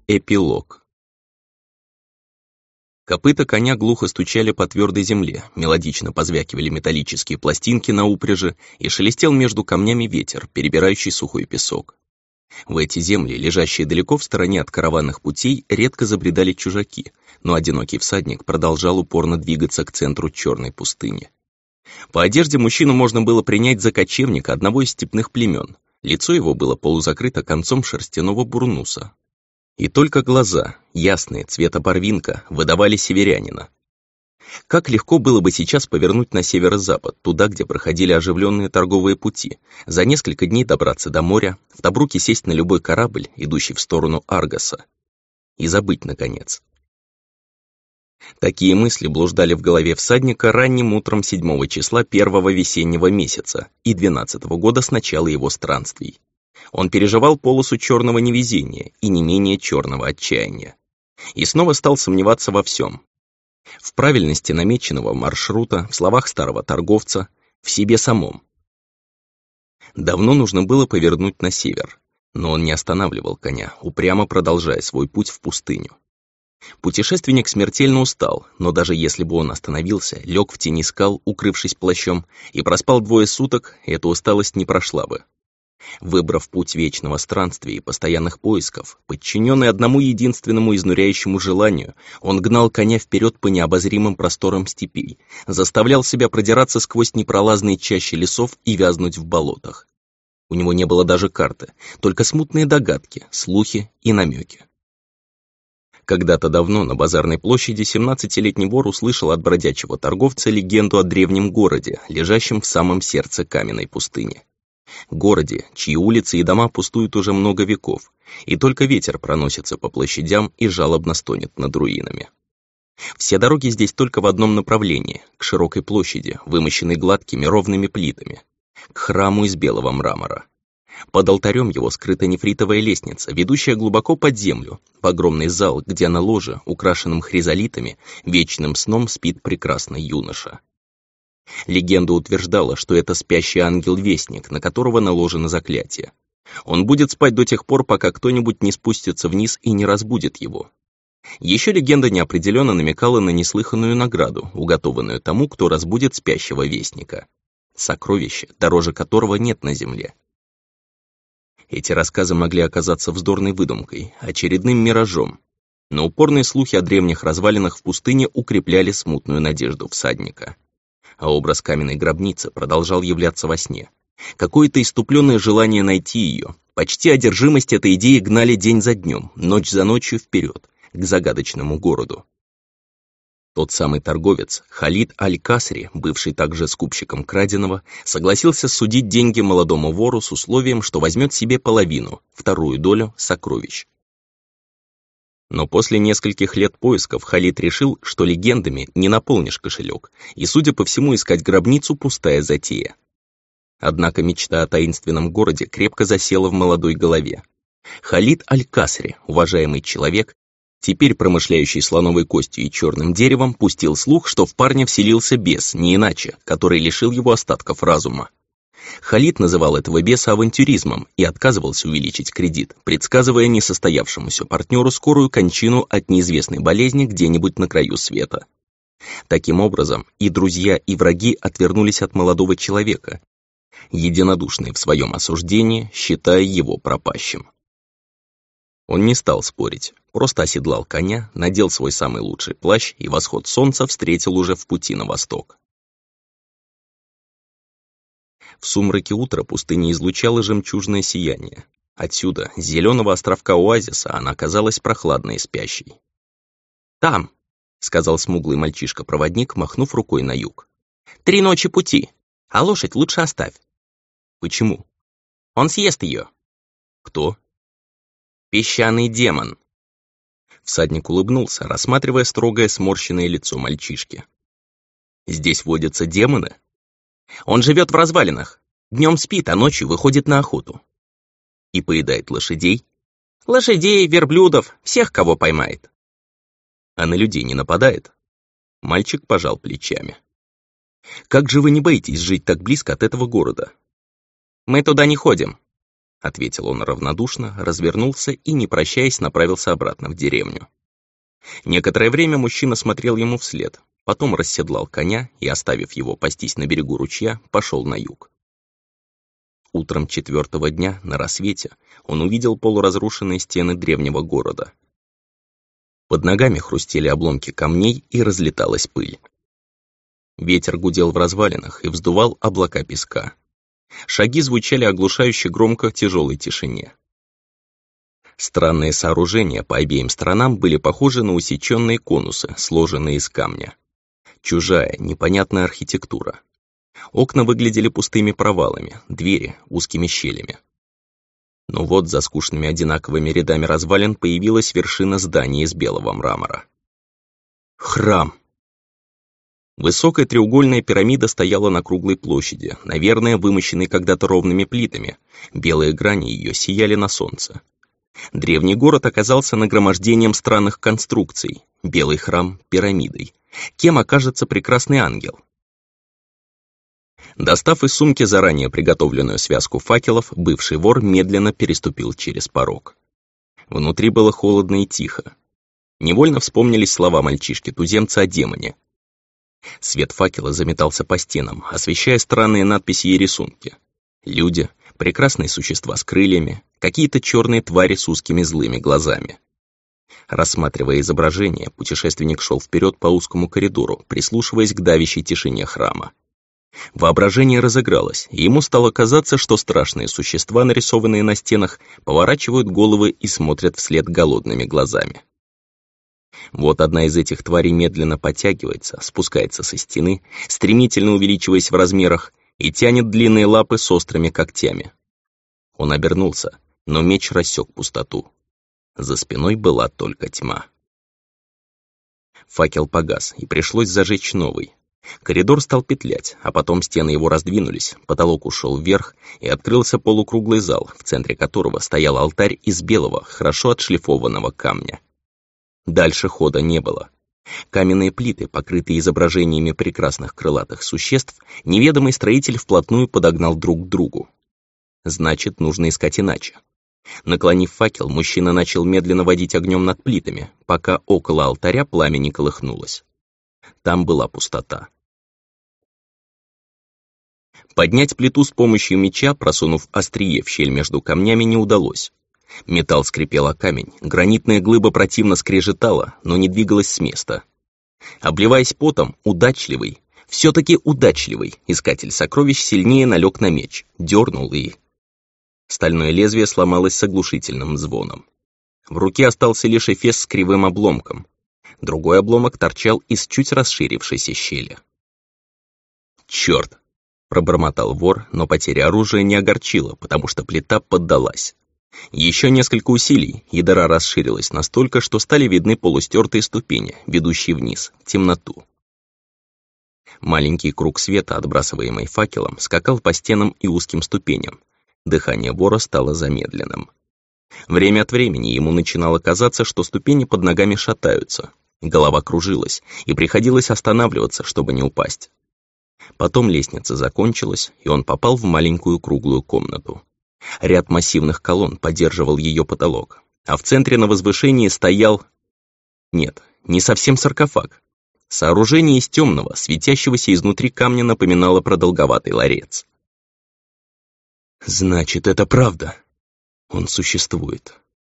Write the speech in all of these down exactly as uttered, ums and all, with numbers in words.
Эпилог. Копыта коня глухо стучали по твердой земле, мелодично позвякивали металлические пластинки на упряжи и шелестел между камнями ветер, перебирающий сухой песок. В эти земли, лежащие далеко в стороне от караванных путей, редко забредали чужаки, но одинокий всадник продолжал упорно двигаться к центру черной пустыни. По одежде мужчину можно было принять за кочевника одного из степных племен. Лицо его было полузакрыто концом шерстяного бурнуса. И только глаза, ясные, цвета барвинка, выдавали северянина. Как легко было бы сейчас повернуть на северо-запад, туда, где проходили оживленные торговые пути, за несколько дней добраться до моря, в Тобруке сесть на любой корабль, идущий в сторону Аргоса, и забыть, наконец. Такие мысли блуждали в голове всадника ранним утром седьмого числа первого весеннего месяца и двенадцатого года с начала его странствий. Он переживал полосу черного невезения и не менее черного отчаяния. И снова стал сомневаться во всем. В правильности намеченного маршрута, в словах старого торговца, в себе самом. Давно нужно было повернуть на север, но он не останавливал коня, упрямо продолжая свой путь в пустыню. Путешественник смертельно устал, но даже если бы он остановился, лег в тени скал, укрывшись плащом, и проспал двое суток, эта усталость не прошла бы. Выбрав путь вечного странствия и постоянных поисков, подчиненный одному единственному изнуряющему желанию, он гнал коня вперед по необозримым просторам степей, заставлял себя продираться сквозь непролазные чащи лесов и вязнуть в болотах. У него не было даже карты, только смутные догадки, слухи и намеки. Когда-то давно на базарной площади семнадцатилетний вор услышал от бродячего торговца легенду о древнем городе, лежащем в самом сердце каменной пустыни. Городе, чьи улицы и дома пустуют уже много веков, и только ветер проносится по площадям и жалобно стонет над руинами. Все дороги здесь только в одном направлении, к широкой площади, вымощенной гладкими ровными плитами, к храму из белого мрамора. Под алтарем его скрыта нефритовая лестница, ведущая глубоко под землю, в огромный зал, где на ложе, украшенном хризолитами, вечным сном спит прекрасный юноша. Легенда утверждала, что это спящий ангел-вестник, на которого наложено заклятие. Он будет спать до тех пор, пока кто-нибудь не спустится вниз и не разбудит его. Еще легенда неопределенно намекала на неслыханную награду, уготованную тому, кто разбудит спящего вестника. Сокровище, дороже которого нет на земле. Эти рассказы могли оказаться вздорной выдумкой, очередным миражом, но упорные слухи о древних развалинах в пустыне укрепляли смутную надежду всадника. А образ каменной гробницы продолжал являться во сне. Какое-то иступленное желание найти ее, почти одержимость этой идеи гнали день за днем, ночь за ночью вперед, к загадочному городу. Тот самый торговец, Халид Аль-Касри, бывший также скупщиком краденого, согласился судить деньги молодому вору с условием, что возьмет себе половину, вторую долю сокровищ. Но после нескольких лет поисков Халид решил, что легендами не наполнишь кошелек, и, судя по всему, искать гробницу — пустая затея. Однако мечта о таинственном городе крепко засела в молодой голове. Халид Аль-Касри, уважаемый человек, теперь промышляющий слоновой костью и черным деревом, пустил слух, что в парня вселился бес, не иначе, который лишил его остатков разума. Халид называл этого беса авантюризмом и отказывался увеличить кредит, предсказывая несостоявшемуся партнеру скорую кончину от неизвестной болезни где-нибудь на краю света. Таким образом, и друзья, и враги отвернулись от молодого человека, единодушные в своем осуждении, считая его пропащим. Он не стал спорить, просто оседлал коня, надел свой самый лучший плащ и восход солнца встретил уже в пути на восток. В сумраке утра пустыня излучала жемчужное сияние. Отсюда, с зеленого островка оазиса, она казалась прохладной и спящей. «Там», — сказал смуглый мальчишка-проводник, махнув рукой на юг. «Три ночи пути, а лошадь лучше оставь». «Почему?» «Он съест ее». «Кто?» «Песчаный демон». Всадник улыбнулся, рассматривая строгое сморщенное лицо мальчишки. «Здесь водятся демоны?» «Он живет в развалинах. Днем спит, а ночью выходит на охоту». «И поедает лошадей?» «Лошадей, верблюдов, всех, кого поймает». «А на людей не нападает?» Мальчик пожал плечами. «Как же вы не боитесь жить так близко от этого города?» «Мы туда не ходим». — ответил он равнодушно, развернулся и, не прощаясь, направился обратно в деревню. Некоторое время мужчина смотрел ему вслед, потом расседлал коня и, оставив его пастись на берегу ручья, пошел на юг. Утром четвертого дня, на рассвете, он увидел полуразрушенные стены древнего города. Под ногами хрустели обломки камней и разлеталась пыль. Ветер гудел в развалинах и вздувал облака песка. Шаги звучали оглушающе громко в тяжелой тишине. Странные сооружения по обеим сторонам были похожи на усеченные конусы, сложенные из камня. Чужая, непонятная архитектура. Окна выглядели пустыми провалами, двери — узкими щелями. Но вот за скучными одинаковыми рядами развалин появилась вершина здания из белого мрамора. Храм! Высокая треугольная пирамида стояла на круглой площади, наверное, вымощенной когда-то ровными плитами. Белые грани ее сияли на солнце. Древний город оказался нагромождением странных конструкций. Белый храм — пирамидой. Кем окажется прекрасный ангел? Достав из сумки заранее приготовленную связку факелов, бывший вор медленно переступил через порог. Внутри было холодно и тихо. Невольно вспомнились слова мальчишки-туземца о демоне. Свет факела заметался по стенам, освещая странные надписи и рисунки. Люди, прекрасные существа с крыльями, какие-то черные твари с узкими злыми глазами. Рассматривая изображение, путешественник шел вперед по узкому коридору, прислушиваясь к давящей тишине храма. Воображение разыгралось, и ему стало казаться, что страшные существа, нарисованные на стенах, поворачивают головы и смотрят вслед голодными глазами. Вот одна из этих тварей медленно подтягивается, спускается со стены, стремительно увеличиваясь в размерах, и тянет длинные лапы с острыми когтями. Он обернулся, но меч рассек пустоту. За спиной была только тьма. Факел погас, и пришлось зажечь новый. Коридор стал петлять, а потом стены его раздвинулись, потолок ушел вверх, и открылся полукруглый зал, в центре которого стоял алтарь из белого, хорошо отшлифованного камня. Дальше хода не было. Каменные плиты, покрытые изображениями прекрасных крылатых существ, неведомый строитель вплотную подогнал друг к другу. Значит, нужно искать иначе. Наклонив факел, мужчина начал медленно водить огнем над плитами, пока около алтаря пламя не колыхнулось. Там была пустота. Поднять плиту с помощью меча, просунув острие в щель между камнями, не удалось. Металл скрипел о камень, гранитная глыба противно скрежетала, но не двигалась с места. Обливаясь потом, удачливый, все-таки удачливый, искатель сокровищ сильнее налег на меч, дернул и... Стальное лезвие сломалось с оглушительным звоном. В руке остался лишь эфес с кривым обломком. Другой обломок торчал из чуть расширившейся щели. «Черт!» — пробормотал вор, но потеря оружия не огорчила, потому что плита поддалась. Еще несколько усилий, и дыра расширилась настолько, что стали видны полустертые ступени, ведущие вниз, в темноту. Маленький круг света, отбрасываемый факелом, скакал по стенам и узким ступеням. Дыхание вора стало замедленным. Время от времени ему начинало казаться, что ступени под ногами шатаются. Голова кружилась, и приходилось останавливаться, чтобы не упасть. Потом лестница закончилась, и он попал в маленькую круглую комнату. Ряд массивных колонн поддерживал ее потолок, а в центре на возвышении стоял... Нет, не совсем саркофаг. Сооружение из темного, светящегося изнутри камня напоминало продолговатый ларец. Значит, это правда. Он существует.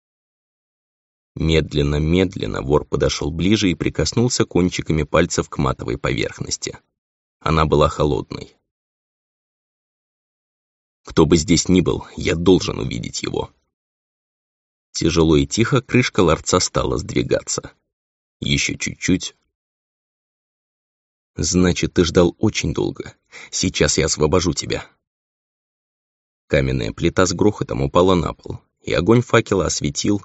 Медленно-медленно вор подошел ближе и прикоснулся кончиками пальцев к матовой поверхности. Она была холодной. Кто бы здесь ни был, я должен увидеть его. Тяжело и тихо крышка ларца стала сдвигаться. Еще чуть-чуть. Значит, ты ждал очень долго. Сейчас я освобожу тебя. Каменная плита с грохотом упала на пол, и огонь факела осветил.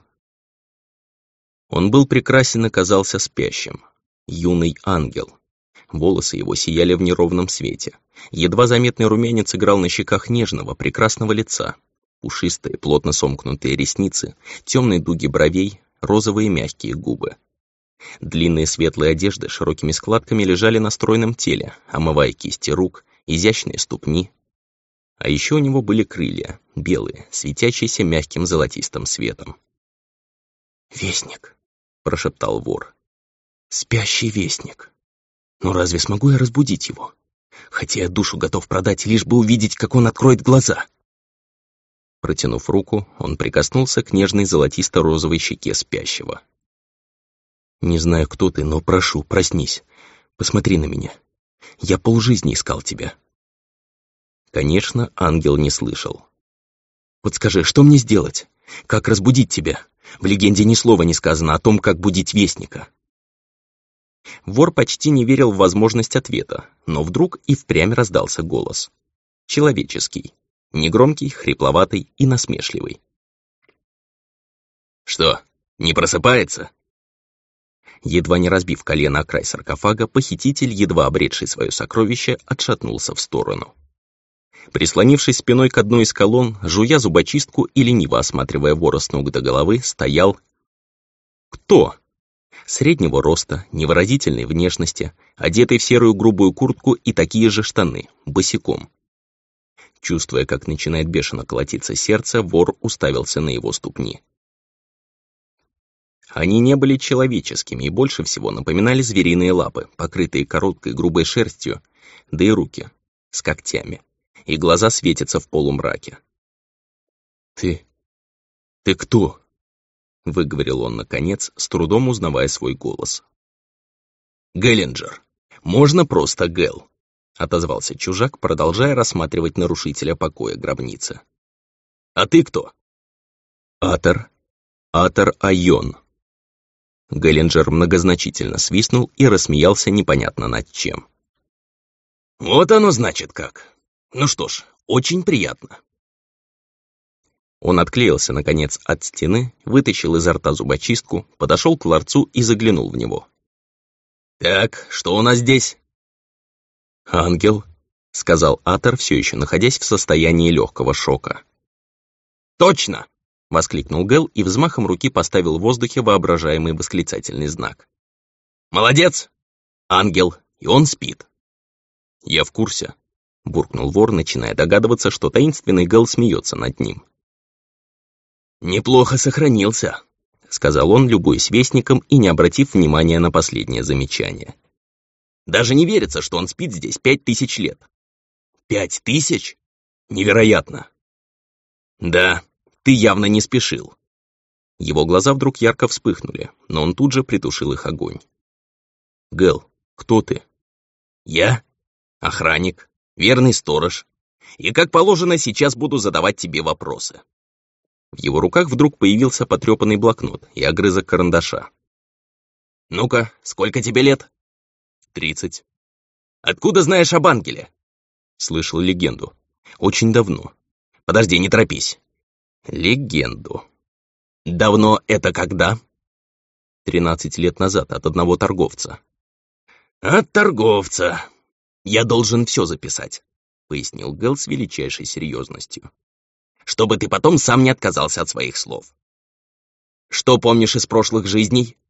Он был прекрасен и казался спящим. Юный ангел. Волосы его сияли в неровном свете. Едва заметный румянец играл на щеках нежного, прекрасного лица. Пушистые, плотно сомкнутые ресницы, темные дуги бровей, розовые мягкие губы. Длинные светлые одежды широкими складками лежали на стройном теле, омывая кисти рук, изящные ступни. А еще у него были крылья, белые, светящиеся мягким золотистым светом. «Вестник», — прошептал вор. «Спящий вестник. Но разве смогу я разбудить его? Хотя я душу готов продать, лишь бы увидеть, как он откроет глаза». Протянув руку, он прикоснулся к нежной золотисто-розовой щеке спящего. «Не знаю, кто ты, но прошу, проснись. Посмотри на меня. Я полжизни искал тебя». Конечно, ангел не слышал. «Подскажи, что мне сделать? Как разбудить тебя? В легенде ни слова не сказано о том, как будить вестника». Вор почти не верил в возможность ответа, но вдруг и впрямь раздался голос. Человеческий. Негромкий, хрипловатый и насмешливый. «Что, не просыпается?» Едва не разбив колено о край саркофага, похититель, едва обретший свое сокровище, отшатнулся в сторону. Прислонившись спиной к одной из колонн, жуя зубочистку и лениво осматривая вора с ног до головы, стоял... Кто? Среднего роста, невыразительной внешности, одетый в серую грубую куртку и такие же штаны, босиком. Чувствуя, как начинает бешено колотиться сердце, вор уставился на его ступни. Они не были человеческими и больше всего напоминали звериные лапы, покрытые короткой грубой шерстью, да и руки с когтями, и глаза светятся в полумраке. «Ты... ты кто?» — выговорил он наконец, с трудом узнавая свой голос. «Геллинджер. Можно просто Гэл», — отозвался чужак, продолжая рассматривать нарушителя покоя гробницы. «А ты кто?» «Атор. Атор Айон». Геллинджер многозначительно свистнул и рассмеялся непонятно над чем. «Вот оно значит как. Ну что ж, очень приятно». Он отклеился, наконец, от стены, вытащил изо рта зубочистку, подошел к ларцу и заглянул в него. «Так, что у нас здесь?» «Ангел», — сказал Атор, все еще находясь в состоянии легкого шока. «Точно!» — воскликнул Гэл и взмахом руки поставил в воздухе воображаемый восклицательный знак. «Молодец! Ангел, и он спит». «Я в курсе», — буркнул вор, начиная догадываться, что таинственный Гэл смеется над ним. «Неплохо сохранился», — сказал он, любуясь вестником и не обратив внимания на последнее замечание. «Даже не верится, что он спит здесь пять тысяч лет». «Пять тысяч? Невероятно!» «Да, ты явно не спешил». Его глаза вдруг ярко вспыхнули, но он тут же притушил их огонь. «Гэл, кто ты?» «Я? Охранник, верный сторож. И, как положено, сейчас буду задавать тебе вопросы». В его руках вдруг появился потрепанный блокнот и огрызок карандаша. «Ну-ка, сколько тебе лет?» «Тридцать». «Откуда знаешь об ангеле?» «Слышал легенду. Очень давно. Подожди, не торопись». «Легенду. Давно это когда?» «Тринадцать лет назад от одного торговца». «От торговца. Я должен все записать», — пояснил Гэл с величайшей серьезностью. «Чтобы ты потом сам не отказался от своих слов. Что помнишь из прошлых жизней?»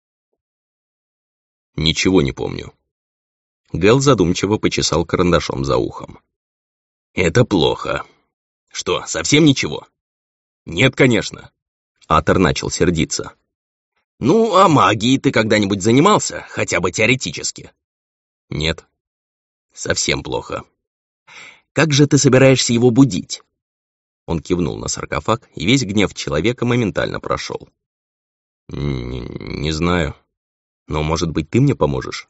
«Ничего не помню». Гэл задумчиво почесал карандашом за ухом. «Это плохо. Что, совсем ничего?» «Нет, конечно». Атор начал сердиться. «Ну, а магией ты когда-нибудь занимался, хотя бы теоретически?» «Нет». «Совсем плохо. Как же ты собираешься его будить?» Он кивнул на саркофаг, и весь гнев человека моментально прошел. «Не, не знаю. Но, может быть, ты мне поможешь?»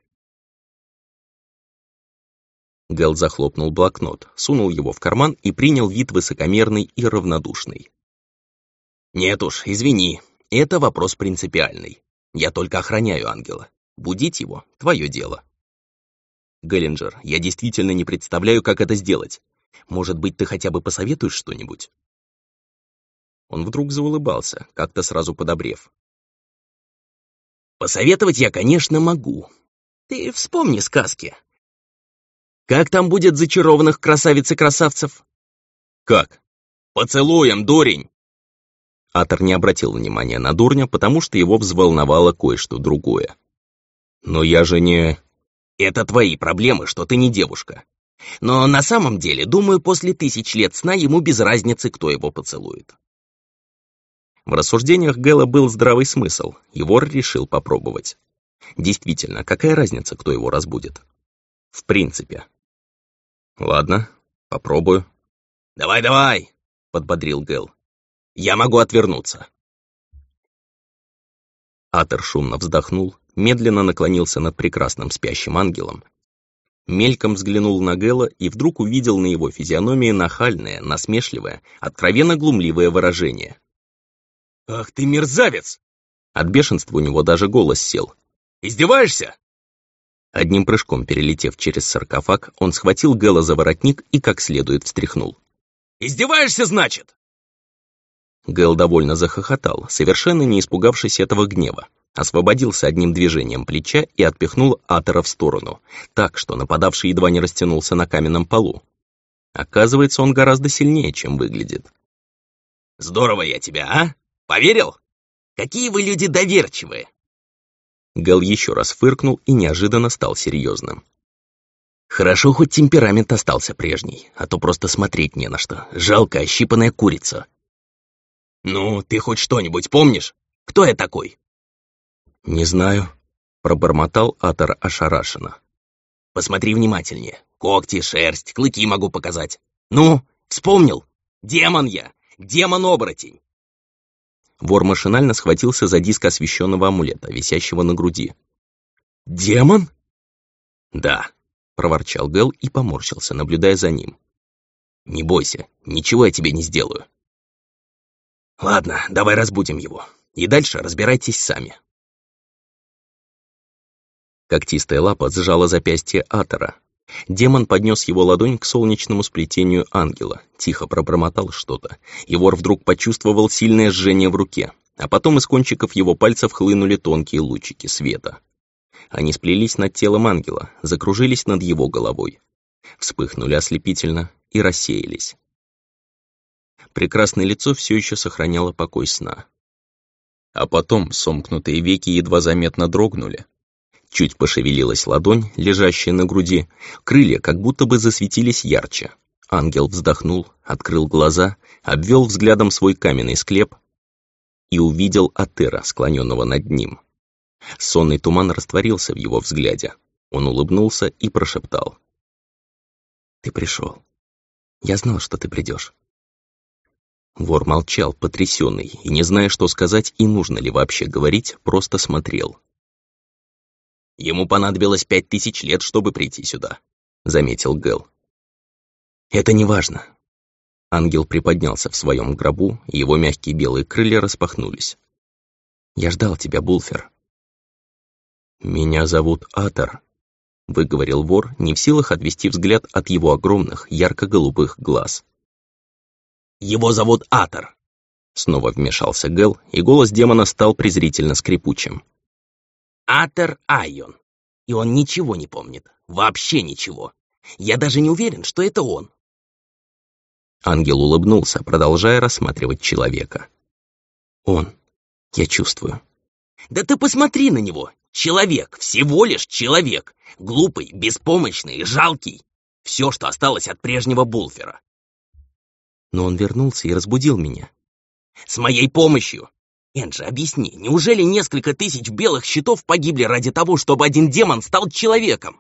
Гэл захлопнул блокнот, сунул его в карман и принял вид высокомерный и равнодушный. «Нет уж, извини, это вопрос принципиальный. Я только охраняю ангела. Будить его — твое дело». «Геллинджер, я действительно не представляю, как это сделать. Может быть, ты хотя бы посоветуешь что-нибудь?» Он вдруг заулыбался, как-то сразу подобрев. «Посоветовать я, конечно, могу. Ты вспомни сказки. Как там будет зачарованных красавиц и красавцев?» «Как?» «Поцелуем, дурень!» Атор не обратил внимания на дурня, потому что его взволновало кое-что другое. «Но я же не...» «Это твои проблемы, что ты не девушка. Но на самом деле, думаю, после тысяч лет сна ему без разницы, кто его поцелует. В рассуждениях Гэла был здравый смысл, и вор решил попробовать. Действительно, какая разница, кто его разбудит? В принципе. Ладно, попробую. «Давай-давай!» — подбодрил Гэл. «Я могу отвернуться». Атер шумно вздохнул, медленно наклонился над прекрасным спящим ангелом, мельком взглянул на Гэла и вдруг увидел на его физиономии нахальное, насмешливое, откровенно глумливое выражение. «Ах ты мерзавец!» От бешенства у него даже голос сел. «Издеваешься?» Одним прыжком перелетев через саркофаг, он схватил Гэла за воротник и как следует встряхнул. «Издеваешься, значит?» Гэл довольно захохотал, совершенно не испугавшись этого гнева, освободился одним движением плеча и отпихнул Атера в сторону, так, что нападавший едва не растянулся на каменном полу. Оказывается, он гораздо сильнее, чем выглядит. «Здорово я тебя, а? Поверил? Какие вы люди доверчивые!» Гэл еще раз фыркнул и неожиданно стал серьезным. «Хорошо, хоть темперамент остался прежний, а то просто смотреть не на что. Жалко, ощипанная курица». «Ну, ты хоть что-нибудь помнишь? Кто я такой?» «Не знаю», — пробормотал Атер ошарашенно. «Посмотри внимательнее. Когти, шерсть, клыки могу показать. Ну, вспомнил? Демон я! Демон-оборотень!» Вор машинально схватился за диск освещенного амулета, висящего на груди. «Демон?» «Да», — проворчал Гэл и поморщился, наблюдая за ним. «Не бойся, ничего я тебе не сделаю». «Ладно, давай разбудим его, и дальше разбирайтесь сами». Когтистая лапа сжала запястье Атера. Демон поднес его ладонь к солнечному сплетению ангела, тихо пробормотал что-то, и вор вдруг почувствовал сильное жжение в руке, а потом из кончиков его пальцев хлынули тонкие лучики света. Они сплелись над телом ангела, закружились над его головой, вспыхнули ослепительно и рассеялись. Прекрасное лицо все еще сохраняло покой сна. А потом сомкнутые веки едва заметно дрогнули. Чуть пошевелилась ладонь, лежащая на груди, крылья как будто бы засветились ярче. Ангел вздохнул, открыл глаза, обвел взглядом свой каменный склеп и увидел Атера, склоненного над ним. Сонный туман растворился в его взгляде. Он улыбнулся и прошептал. «Ты пришел. Я знал, что ты придешь». Вор молчал, потрясенный, и, не зная, что сказать и нужно ли вообще говорить, просто смотрел. «Ему понадобилось пять тысяч лет, чтобы прийти сюда», — заметил Гэл. «Это не важно». Ангел приподнялся в своем гробу, и его мягкие белые крылья распахнулись. «Я ждал тебя, Булфер». «Меня зовут Атер», — выговорил вор, не в силах отвести взгляд от его огромных, ярко-голубых глаз. «Его зовут Атер», — снова вмешался Гэл, и голос демона стал презрительно скрипучим. «Атер Айон. И он ничего не помнит. Вообще ничего. Я даже не уверен, что это он». Ангел улыбнулся, продолжая рассматривать человека. «Он. Я чувствую». «Да ты посмотри на него! Человек, всего лишь человек. Глупый, беспомощный, жалкий. Все, что осталось от прежнего Булфера». «Но он вернулся и разбудил меня». «С моей помощью! Энджи, объясни, неужели несколько тысяч белых щитов погибли ради того, чтобы один демон стал человеком?»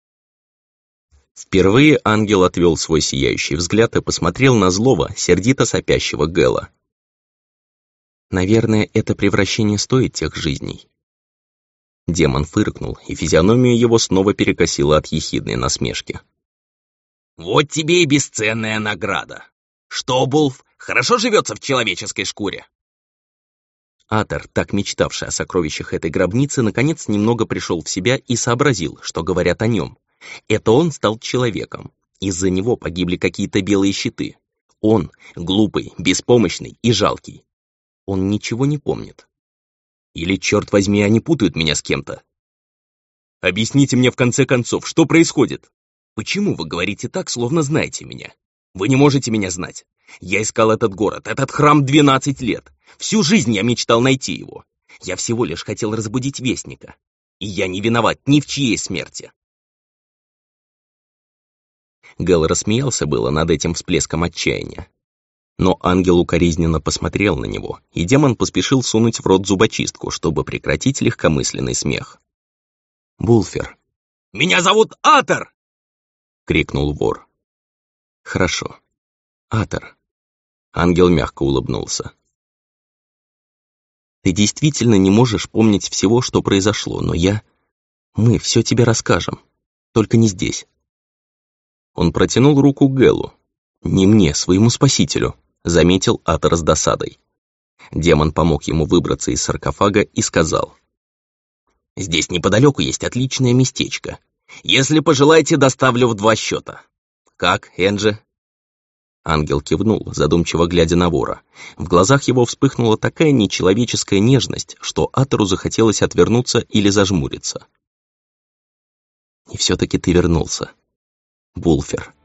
Впервые ангел отвел свой сияющий взгляд и посмотрел на злого, сердито сопящего Гэла. «Наверное, это превращение стоит тех жизней». Демон фыркнул, и физиономию его снова перекосило от ехидной насмешки. «Вот тебе и бесценная награда. Что, Булф, хорошо живется в человеческой шкуре?» Атер, так мечтавший о сокровищах этой гробницы, наконец немного пришел в себя и сообразил, что говорят о нем. Это он стал человеком. Из-за него погибли какие-то белые щиты. Он, глупый, беспомощный и жалкий. Он ничего не помнит. Или, черт возьми, они путают меня с кем-то? Объясните мне в конце концов, что происходит? Почему вы говорите так, словно знаете меня? Вы не можете меня знать. Я искал этот город, этот храм двенадцать лет. Всю жизнь я мечтал найти его. Я всего лишь хотел разбудить Вестника. И я не виноват ни в чьей смерти. Гэл рассмеялся было над этим всплеском отчаяния. Но ангел укоризненно посмотрел на него, и демон поспешил сунуть в рот зубочистку, чтобы прекратить легкомысленный смех. «Булфер». «Меня зовут Атор!» — крикнул вор. «Хорошо. Атор». Ангел мягко улыбнулся. «Ты действительно не можешь помнить всего, что произошло, но я... Мы все тебе расскажем. Только не здесь». Он протянул руку Гэлу. «Не мне, своему спасителю», — заметил Атор с досадой. Демон помог ему выбраться из саркофага и сказал: «Здесь неподалеку есть отличное местечко. Если пожелаете, доставлю в два счета. Как, Энджи?» Ангел кивнул, задумчиво глядя на вора. В глазах его вспыхнула такая нечеловеческая нежность, что Атору захотелось отвернуться или зажмуриться. «И все-таки ты вернулся, Булфер»,